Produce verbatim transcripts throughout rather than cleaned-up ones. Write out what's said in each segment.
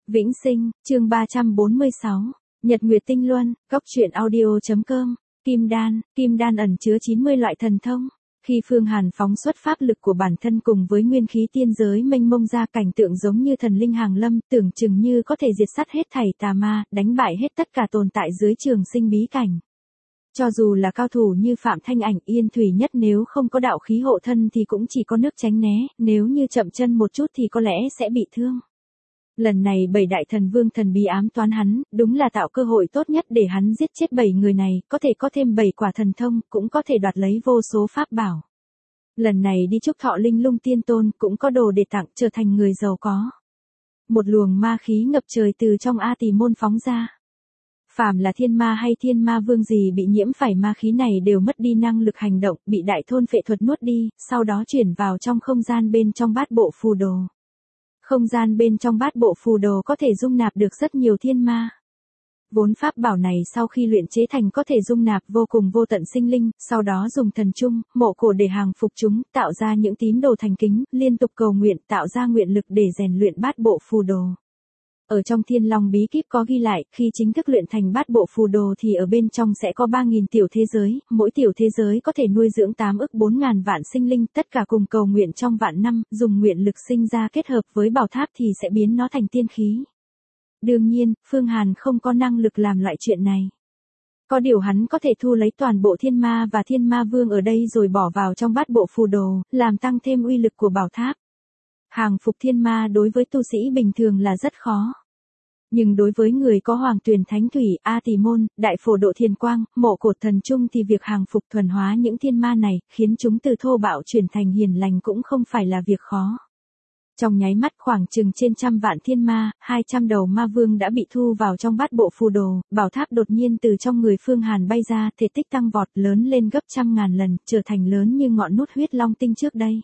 Vĩnh Sinh, chương ba trăm bốn mươi sáu, Nhật Nguyệt Tinh Luân, góc truyện audio.com, Kim Đan, Kim Đan ẩn chứa chín mươi loại thần thông. Khi Phương Hàn phóng xuất pháp lực của bản thân cùng với nguyên khí tiên giới mênh mông ra, cảnh tượng giống như thần linh hàng lâm, tưởng chừng như có thể diệt sát hết thảy tà ma, đánh bại hết tất cả tồn tại dưới trường sinh bí cảnh. Cho dù là cao thủ như Phạm Thanh Ảnh, Yên Thủy Nhất nếu không có đạo khí hộ thân thì cũng chỉ có nước tránh né, nếu như chậm chân một chút thì có lẽ sẽ bị thương. Lần này bảy đại thần vương thần bí ám toán hắn, đúng là tạo cơ hội tốt nhất để hắn giết chết bảy người này, có thể có thêm bảy quả thần thông, cũng có thể đoạt lấy vô số pháp bảo. Lần này đi chúc thọ Linh Lung Tiên Tôn, cũng có đồ để tặng, trở thành người giàu có. Một luồng ma khí ngập trời từ trong A Tỳ môn phóng ra. Phàm là thiên ma hay thiên ma vương gì bị nhiễm phải ma khí này đều mất đi năng lực hành động, bị đại thôn phệ thuật nuốt đi, sau đó chuyển vào trong không gian bên trong bát bộ phù đồ. Không gian bên trong bát bộ phù đồ có thể dung nạp được rất nhiều thiên ma. Vốn pháp bảo này sau khi luyện chế thành có thể dung nạp vô cùng vô tận sinh linh, sau đó dùng thần trung, mộ cổ để hàng phục chúng, tạo ra những tín đồ thành kính, liên tục cầu nguyện, tạo ra nguyện lực để rèn luyện bát bộ phù đồ. Ở trong Thiên Long bí kíp có ghi lại, khi chính thức luyện thành bát bộ phù đồ thì ở bên trong sẽ có ba nghìn tiểu thế giới, mỗi tiểu thế giới có thể nuôi dưỡng tám ức bốn ngàn vạn sinh linh, tất cả cùng cầu nguyện trong vạn năm, dùng nguyện lực sinh ra kết hợp với bảo tháp thì sẽ biến nó thành tiên khí. Đương nhiên, Phương Hàn không có năng lực làm loại chuyện này. Có điều hắn có thể thu lấy toàn bộ thiên ma và thiên ma vương ở đây rồi bỏ vào trong bát bộ phù đồ, làm tăng thêm uy lực của bảo tháp. Hàng phục thiên ma đối với tu sĩ bình thường là rất khó. Nhưng đối với người có Hoàng Tuyền Thánh Thủy, A Tỳ môn, Đại Phổ Độ Thiền Quang, Mộ Cột Thần Trung thì việc hàng phục thuần hóa những thiên ma này, khiến chúng từ thô bạo chuyển thành hiền lành cũng không phải là việc khó. Trong nháy mắt khoảng chừng trên trăm vạn thiên ma, hai trăm đầu ma vương đã bị thu vào trong bát bộ phù đồ, bảo tháp đột nhiên từ trong người Phương Hàn bay ra, thể tích tăng vọt lớn lên gấp trăm ngàn lần, trở thành lớn như ngọn nút huyết long tinh trước đây.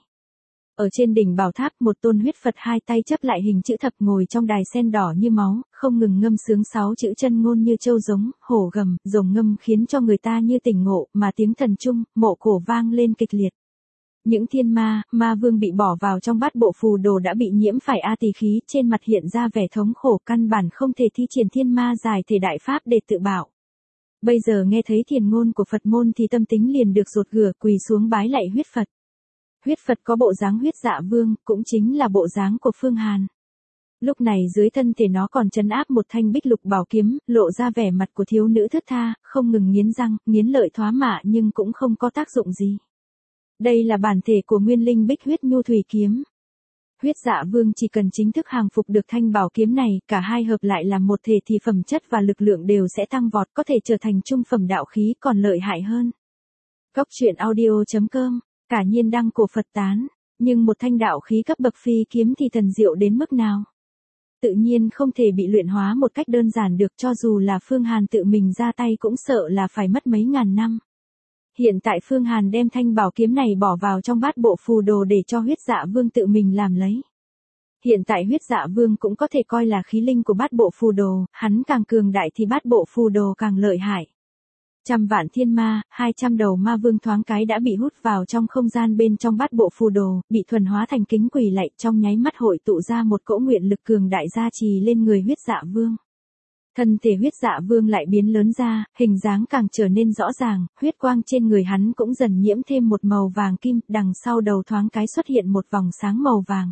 Ở trên đỉnh bảo tháp, một tôn huyết Phật hai tay chấp lại hình chữ thập ngồi trong đài sen đỏ như máu, không ngừng ngâm sướng sáu chữ chân ngôn như châu giống, hổ gầm, rồng ngâm khiến cho người ta như tỉnh ngộ, mà tiếng thần trung, mộ cổ vang lên kịch liệt. Những thiên ma, ma vương bị bỏ vào trong bát bộ phù đồ đã bị nhiễm phải A Tỳ khí, trên mặt hiện ra vẻ thống khổ, căn bản không thể thi triển thiên ma giải thể đại pháp để tự bảo. Bây giờ nghe thấy thiền ngôn của Phật môn thì tâm tính liền được rụt rửa, quỳ xuống bái lạy huyết Phật. Huyết Phật có bộ dáng huyết dạ vương, cũng chính là bộ dáng của Phương Hàn. Lúc này dưới thân thể nó còn trấn áp một thanh bích lục bảo kiếm, lộ ra vẻ mặt của thiếu nữ thướt tha, không ngừng nghiến răng, nghiến lợi thoá mạ nhưng cũng không có tác dụng gì. Đây là bản thể của nguyên linh bích huyết nhu thủy kiếm. Huyết dạ vương chỉ cần chính thức hàng phục được thanh bảo kiếm này, cả hai hợp lại làm một thể thì phẩm chất và lực lượng đều sẽ tăng vọt, có thể trở thành trung phẩm đạo khí còn lợi hại hơn. Góc truyện audio.com, cả nhiên đăng cổ Phật tán, nhưng một thanh đạo khí cấp bậc phi kiếm thì thần diệu đến mức nào? Tự nhiên không thể bị luyện hóa một cách đơn giản được, cho dù là Phương Hàn tự mình ra tay cũng sợ là phải mất mấy ngàn năm. Hiện tại Phương Hàn đem thanh bảo kiếm này bỏ vào trong bát bộ phù đồ để cho huyết dạ vương tự mình làm lấy. Hiện tại huyết dạ vương cũng có thể coi là khí linh của bát bộ phù đồ, hắn càng cường đại thì bát bộ phù đồ càng lợi hại. Trăm vạn thiên ma, hai trăm đầu ma vương thoáng cái đã bị hút vào trong không gian bên trong bát bộ phù đồ, bị thuần hóa thành kính quỳ lạy, trong nháy mắt hội tụ ra một cỗ nguyện lực cường đại gia trì lên người huyết dạ vương. Thân thể huyết dạ vương lại biến lớn ra, hình dáng càng trở nên rõ ràng, huyết quang trên người hắn cũng dần nhiễm thêm một màu vàng kim, đằng sau đầu thoáng cái xuất hiện một vòng sáng màu vàng.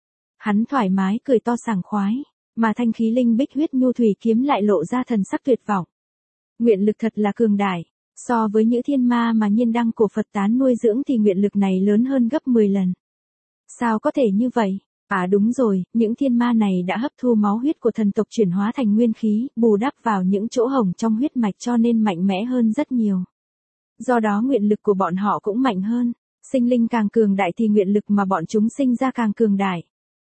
Hắn thoải mái cười to sảng khoái, mà thanh khí linh bích huyết nhu thủy kiếm lại lộ ra thần sắc tuyệt vọng. Nguyện lực thật là cường đại, so với những thiên ma mà nhiên đăng cổ Phật tán nuôi dưỡng thì nguyện lực này lớn hơn gấp mười lần. Sao có thể như vậy? À đúng rồi, những thiên ma này đã hấp thu máu huyết của thần tộc chuyển hóa thành nguyên khí, bù đắp vào những chỗ hổng trong huyết mạch cho nên mạnh mẽ hơn rất nhiều. Do đó nguyện lực của bọn họ cũng mạnh hơn, sinh linh càng cường đại thì nguyện lực mà bọn chúng sinh ra càng cường đại.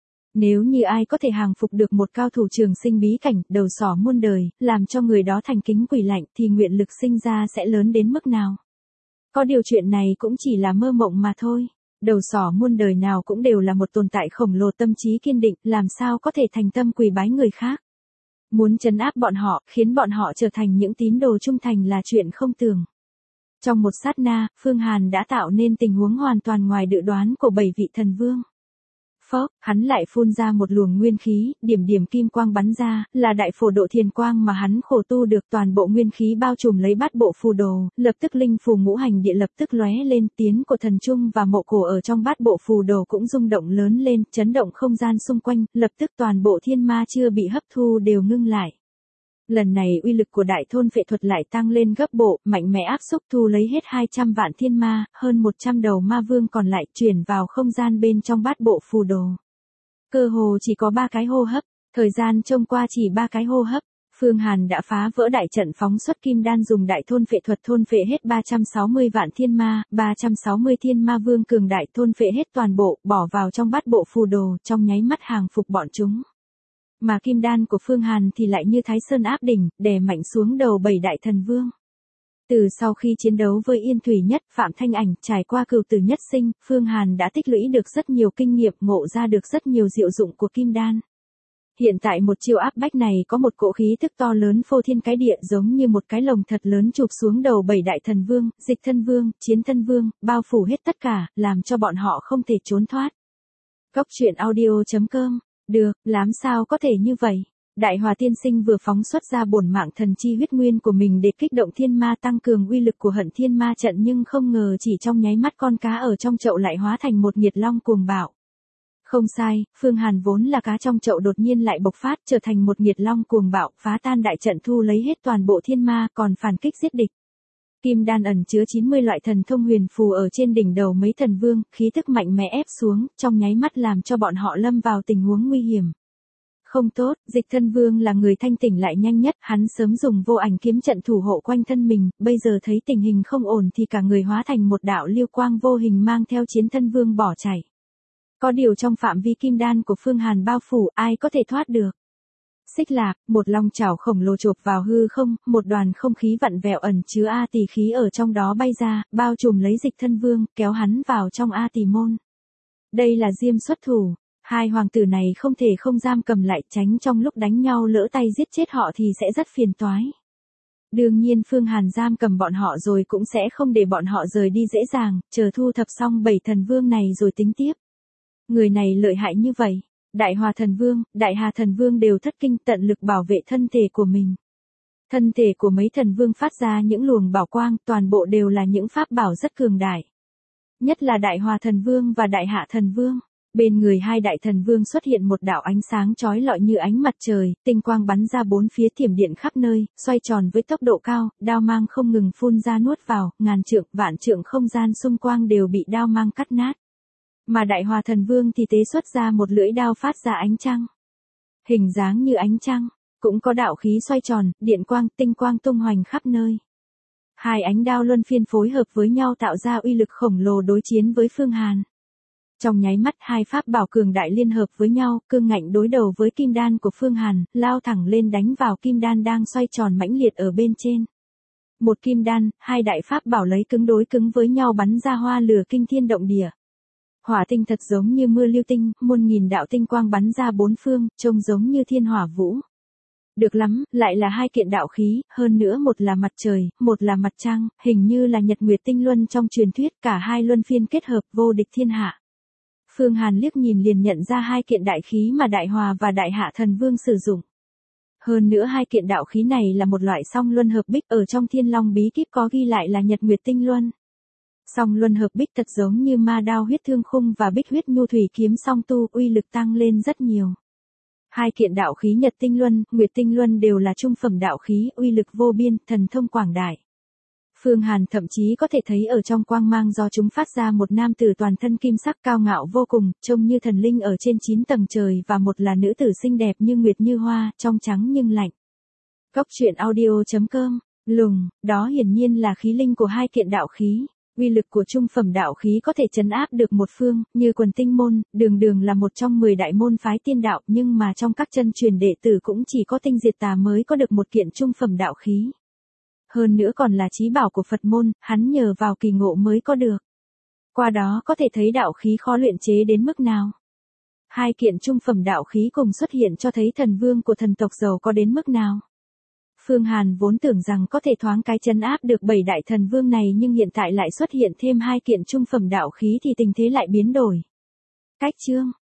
Nếu như ai có thể hàng phục được một cao thủ trường sinh bí cảnh, đầu sỏ muôn đời, làm cho người đó thành kính quỳ lạnh thì nguyện lực sinh ra sẽ lớn đến mức nào? Có điều chuyện này cũng chỉ là mơ mộng mà thôi. Đầu sỏ muôn đời nào cũng đều là một tồn tại khổng lồ tâm trí kiên định, làm sao có thể thành tâm quỳ bái người khác. Muốn trấn áp bọn họ, khiến bọn họ trở thành những tín đồ trung thành là chuyện không tưởng. Trong một sát na, Phương Hàn đã tạo nên tình huống hoàn toàn ngoài dự đoán của bảy vị thần vương. Phốc, hắn lại phun ra một luồng nguyên khí, điểm điểm kim quang bắn ra, là đại phổ độ thiền quang mà hắn khổ tu được, toàn bộ nguyên khí bao trùm lấy bát bộ phù đồ, lập tức linh phù ngũ hành địa lập tức lóe lên, tiến của thần trung và mộ cổ ở trong bát bộ phù đồ cũng rung động lớn lên, chấn động không gian xung quanh, lập tức toàn bộ thiên ma chưa bị hấp thu đều ngưng lại. Lần này uy lực của đại thôn phệ thuật lại tăng lên gấp bộ, mạnh mẽ áp xúc thu lấy hết hai trăm vạn thiên ma, hơn một trăm đầu ma vương còn lại chuyển vào không gian bên trong bát bộ phù đồ. Cơ hồ chỉ có ba cái hô hấp, thời gian trông qua chỉ ba cái hô hấp, Phương Hàn đã phá vỡ đại trận phóng xuất kim đan dùng đại thôn phệ thuật thôn phệ hết ba trăm sáu mươi vạn thiên ma, ba trăm sáu mươi thiên ma vương cường đại thôn phệ hết toàn bộ, bỏ vào trong bát bộ phù đồ, trong nháy mắt hàng phục bọn chúng. Mà kim đan của Phương Hàn thì lại như Thái Sơn áp đỉnh, đè mạnh xuống đầu bảy đại thần vương. Từ sau khi chiến đấu với Yên Thủy Nhất, Phạm Thanh Ảnh, trải qua cửu tử nhất sinh, Phương Hàn đã tích lũy được rất nhiều kinh nghiệm, ngộ ra được rất nhiều diệu dụng của kim đan. Hiện tại một chiêu áp bách này có một cỗ khí tức to lớn phô thiên cái địa, giống như một cái lồng thật lớn chụp xuống đầu bảy đại thần vương, Dịch Thân Vương, Chiến Thân Vương, bao phủ hết tất cả, làm cho bọn họ không thể trốn thoát. Góc truyện audio chấm com. Được, làm sao có thể như vậy? Đại Hòa Tiên Sinh vừa phóng xuất ra bổn mạng thần chi huyết nguyên của mình để kích động thiên ma, tăng cường uy lực của hận thiên ma trận, nhưng không ngờ chỉ trong nháy mắt con cá ở trong chậu lại hóa thành một nghiệt long cuồng bạo. Không sai, Phương Hàn vốn là cá trong chậu đột nhiên lại bộc phát trở thành một nghiệt long cuồng bạo, phá tan đại trận thu lấy hết toàn bộ thiên ma, còn phản kích giết địch. Kim đan ẩn chứa chín mươi loại thần thông huyền phù ở trên đỉnh đầu mấy thần vương, khí tức mạnh mẽ ép xuống, trong nháy mắt làm cho bọn họ lâm vào tình huống nguy hiểm. Không tốt, Dịch Thân Vương là người thanh tỉnh lại nhanh nhất, hắn sớm dùng vô ảnh kiếm trận thủ hộ quanh thân mình, bây giờ thấy tình hình không ổn thì cả người hóa thành một đạo lưu quang vô hình mang theo Chiến Thân Vương bỏ chạy. Có điều trong phạm vi kim đan của Phương Hàn bao phủ, ai có thể thoát được. Xích Lạc, một long chảo khổng lồ chộp vào hư không, một đoàn không khí vặn vẹo ẩn chứa A Tỳ khí ở trong đó bay ra, bao trùm lấy Dịch Thân Vương, kéo hắn vào trong A Tỳ môn. Đây là Diêm xuất thủ, hai hoàng tử này không thể không giam cầm lại, tránh trong lúc đánh nhau lỡ tay giết chết họ thì sẽ rất phiền toái. Đương nhiên Phương Hàn giam cầm bọn họ rồi cũng sẽ không để bọn họ rời đi dễ dàng, chờ thu thập xong bảy thần vương này rồi tính tiếp. Người này lợi hại như vậy. Đại Hòa Thần Vương, Đại Hà Thần Vương đều thất kinh, tận lực bảo vệ thân thể của mình. Thân thể của mấy thần vương phát ra những luồng bảo quang, toàn bộ đều là những pháp bảo rất cường đại. Nhất là Đại Hòa Thần Vương và Đại Hạ Thần Vương. Bên người hai đại thần vương xuất hiện một đạo ánh sáng chói lọi như ánh mặt trời, tinh quang bắn ra bốn phía, thiểm điện khắp nơi, xoay tròn với tốc độ cao, đao mang không ngừng phun ra nuốt vào, ngàn trượng, vạn trượng không gian xung quanh đều bị đao mang cắt nát. Mà Đại Hòa Thần Vương thì tế xuất ra một lưỡi đao phát ra ánh trăng. Hình dáng như ánh trăng, cũng có đạo khí xoay tròn, điện quang, tinh quang tung hoành khắp nơi. Hai ánh đao luân phiên phối hợp với nhau tạo ra uy lực khổng lồ đối chiến với Phương Hàn. Trong nháy mắt hai pháp bảo cường đại liên hợp với nhau, cương ngạnh đối đầu với kim đan của Phương Hàn, lao thẳng lên đánh vào kim đan đang xoay tròn mãnh liệt ở bên trên. Một kim đan, hai đại pháp bảo lấy cứng đối cứng với nhau bắn ra hoa lửa kinh thiên động địa. Hỏa tinh thật giống như mưa lưu tinh, muôn nghìn đạo tinh quang bắn ra bốn phương, trông giống như thiên hỏa vũ. Được lắm, lại là hai kiện đạo khí, hơn nữa một là mặt trời, một là mặt trăng, hình như là nhật nguyệt tinh luân trong truyền thuyết, cả hai luân phiên kết hợp vô địch thiên hạ. Phương Hàn liếc nhìn liền nhận ra hai kiện đại khí mà Đại Hòa và Đại Hạ Thần Vương sử dụng. Hơn nữa hai kiện đạo khí này là một loại song luân hợp bích, ở trong Thiên Long bí kíp có ghi lại là nhật nguyệt tinh luân. Song luân hợp bích thật giống như ma đao huyết thương khung và bích huyết nhu thủy kiếm song tu, uy lực tăng lên rất nhiều. Hai kiện đạo khí nhật tinh luân, nguyệt tinh luân đều là trung phẩm đạo khí, uy lực vô biên, thần thông quảng đại. Phương Hàn thậm chí có thể thấy ở trong quang mang do chúng phát ra một nam tử toàn thân kim sắc cao ngạo vô cùng, trông như thần linh ở trên chín tầng trời, và một là nữ tử xinh đẹp như nguyệt như hoa, trong trắng nhưng lạnh. Góc truyện audio chấm com, lùng, đó hiển nhiên là khí linh của hai kiện đạo khí. Uy lực của trung phẩm đạo khí có thể trấn áp được một phương, như Quần Tinh môn, đường đường là một trong mười đại môn phái tiên đạo, nhưng mà trong các chân truyền đệ tử cũng chỉ có Tinh Diệt Tà mới có được một kiện trung phẩm đạo khí. Hơn nữa còn là chí bảo của Phật môn, hắn nhờ vào kỳ ngộ mới có được. Qua đó có thể thấy đạo khí khó luyện chế đến mức nào. Hai kiện trung phẩm đạo khí cùng xuất hiện cho thấy thần vương của thần tộc giàu có đến mức nào. Phương Hàn vốn tưởng rằng có thể thoáng cái trấn áp được bảy đại thần vương này, nhưng hiện tại lại xuất hiện thêm hai kiện trung phẩm đạo khí thì tình thế lại biến đổi. Cách chương